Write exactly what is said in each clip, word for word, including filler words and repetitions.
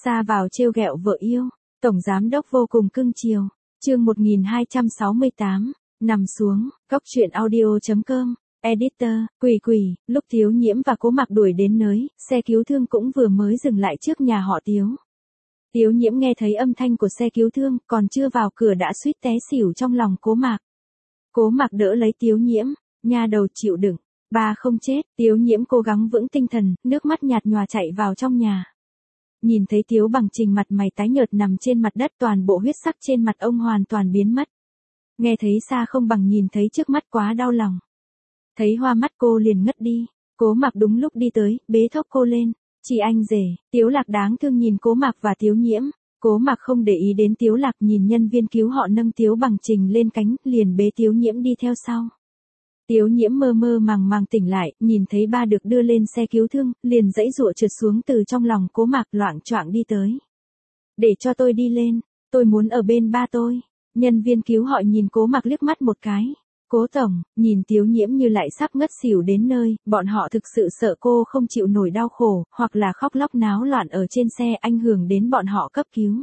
Xa vào trêu ghẹo vợ yêu, tổng giám đốc vô cùng cưng chiều. Chương một nghìn hai trăm sáu mươi tám, nằm xuống, Cốc truyện audio chấm com, editor, Quỷ Quỷ. Lúc Tiếu Nhiễm và Cố Mạc đuổi đến nơi, xe cứu thương cũng vừa mới dừng lại trước nhà họ Tiếu. Tiếu Nhiễm nghe thấy âm thanh của xe cứu thương, còn chưa vào cửa đã suýt té xỉu trong lòng Cố Mạc. Cố Mạc đỡ lấy Tiếu Nhiễm, nha đầu chịu đựng, ba không chết. Tiếu Nhiễm cố gắng vững tinh thần, nước mắt nhạt nhòa chạy vào trong nhà. Nhìn thấy Tiếu Bằng Trình mặt mày tái nhợt nằm trên mặt đất, toàn bộ huyết sắc trên mặt ông hoàn toàn biến mất. Nghe thấy xa không bằng nhìn thấy trước mắt, quá đau lòng. Thấy hoa mắt cô liền ngất đi. Cố Mạc đúng lúc đi tới, bế thốc cô lên. Chị anh rể. Tiếu Lạc đáng thương nhìn Cố Mạc và Tiếu Nhiễm. Cố Mạc không để ý đến Tiếu Lạc, nhìn nhân viên cứu họ nâng Tiếu Bằng Trình lên cánh, liền bế Tiếu Nhiễm đi theo sau. Tiếu Nhiễm mơ mơ màng màng tỉnh lại, nhìn thấy ba được đưa lên xe cứu thương, liền giãy giụa trượt xuống từ trong lòng Cố Mạc, loạng choạng đi tới. Để cho tôi đi lên, tôi muốn ở bên ba tôi. Nhân viên cứu họ nhìn Cố Mạc liếc mắt một cái. Cố tổng, nhìn Tiếu Nhiễm như lại sắp ngất xỉu đến nơi, bọn họ thực sự sợ cô không chịu nổi đau khổ, hoặc là khóc lóc náo loạn ở trên xe ảnh hưởng đến bọn họ cấp cứu.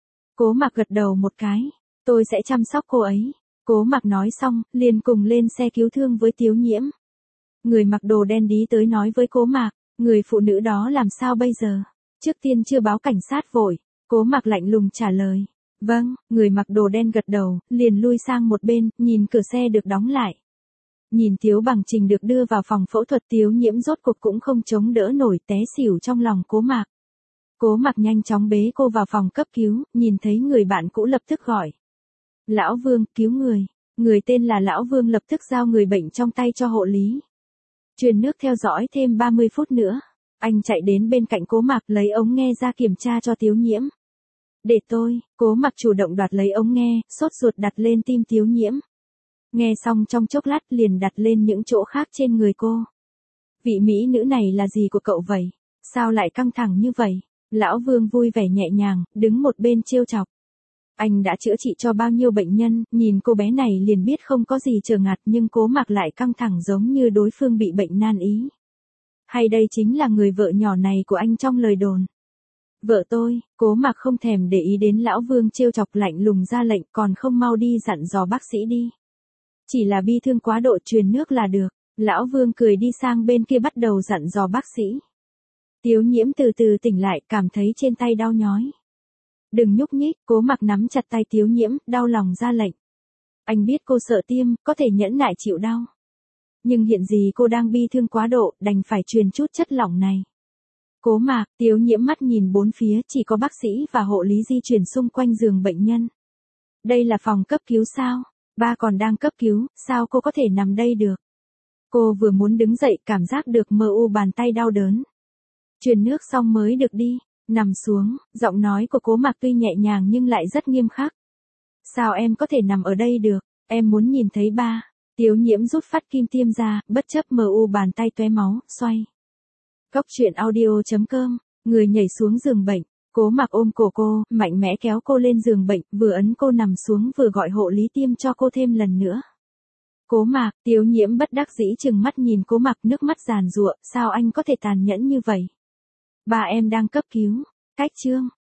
Cố Mạc gật đầu một cái, tôi sẽ chăm sóc cô ấy. Cố Mạc nói xong, liền cùng lên xe cứu thương với Tiếu Nhiễm. Người mặc đồ đen đi tới nói với Cố Mạc, người phụ nữ đó làm sao bây giờ? Trước tiên chưa báo cảnh sát vội. Cố Mạc lạnh lùng trả lời. Vâng, người mặc đồ đen gật đầu, liền lui sang một bên, nhìn cửa xe được đóng lại. Nhìn Tiếu Bằng Trình được đưa vào phòng phẫu thuật, Tiếu Nhiễm rốt cuộc cũng không chống đỡ nổi, té xỉu trong lòng Cố Mạc. Cố Mạc nhanh chóng bế cô vào phòng cấp cứu, nhìn thấy người bạn cũ lập tức gọi. Lão Vương, cứu người. Người tên là Lão Vương lập tức giao người bệnh trong tay cho hộ lý. Truyền nước theo dõi thêm ba mươi phút nữa. Anh chạy đến bên cạnh Cố Mạc lấy ống nghe ra kiểm tra cho Tiếu Nhiễm. Để tôi. Cố Mạc chủ động đoạt lấy ống nghe, sốt ruột đặt lên tim Tiếu Nhiễm. Nghe xong trong chốc lát liền đặt lên những chỗ khác trên người cô. Vị mỹ nữ này là gì của cậu vậy? Sao lại căng thẳng như vậy? Lão Vương vui vẻ nhẹ nhàng, đứng một bên trêu chọc. Anh đã chữa trị cho bao nhiêu bệnh nhân, nhìn cô bé này liền biết không có gì trở ngại, nhưng Cố Mạc lại căng thẳng giống như đối phương bị bệnh nan y. Hay đây chính là người vợ nhỏ này của anh trong lời đồn? Vợ tôi. Cố Mạc không thèm để ý đến Lão Vương trêu chọc, lạnh lùng ra lệnh, còn không mau đi dặn dò bác sĩ đi. Chỉ là bi thương quá độ, truyền nước là được. Lão Vương cười đi sang bên kia bắt đầu dặn dò bác sĩ. Tiếu Nhiễm từ từ tỉnh lại, cảm thấy trên tay đau nhói. Đừng nhúc nhích. Cố Mạc nắm chặt tay Tiếu Nhiễm, đau lòng ra lệnh. Anh biết cô sợ tiêm, có thể nhẫn nại chịu đau. Nhưng hiện gì cô đang bi thương quá độ, đành phải truyền chút chất lỏng này. Cố Mạc. Tiếu Nhiễm mắt nhìn bốn phía, chỉ có bác sĩ và hộ lý di chuyển xung quanh giường bệnh nhân. Đây là phòng cấp cứu sao? Ba còn đang cấp cứu, sao cô có thể nằm đây được? Cô vừa muốn đứng dậy, cảm giác được mờ u bàn tay đau đớn. Truyền nước xong mới được đi. Nằm xuống. Giọng nói của Cố Mạc tuy nhẹ nhàng nhưng lại rất nghiêm khắc. Sao em có thể nằm ở đây được? Em muốn nhìn thấy ba. Tiếu Nhiễm rút phát kim tiêm ra, bất chấp mờ u bàn tay tóe máu, xoay. Cốc truyện audio chấm com, người nhảy xuống giường bệnh. Cố Mạc ôm cổ cô, mạnh mẽ kéo cô lên giường bệnh, vừa ấn cô nằm xuống vừa gọi hộ lý tiêm cho cô thêm lần nữa. Cố Mạc. Tiếu Nhiễm bất đắc dĩ trừng mắt nhìn Cố Mạc, nước mắt giàn giụa, sao anh có thể tàn nhẫn như vậy? Ba em đang cấp cứu. Cách chương.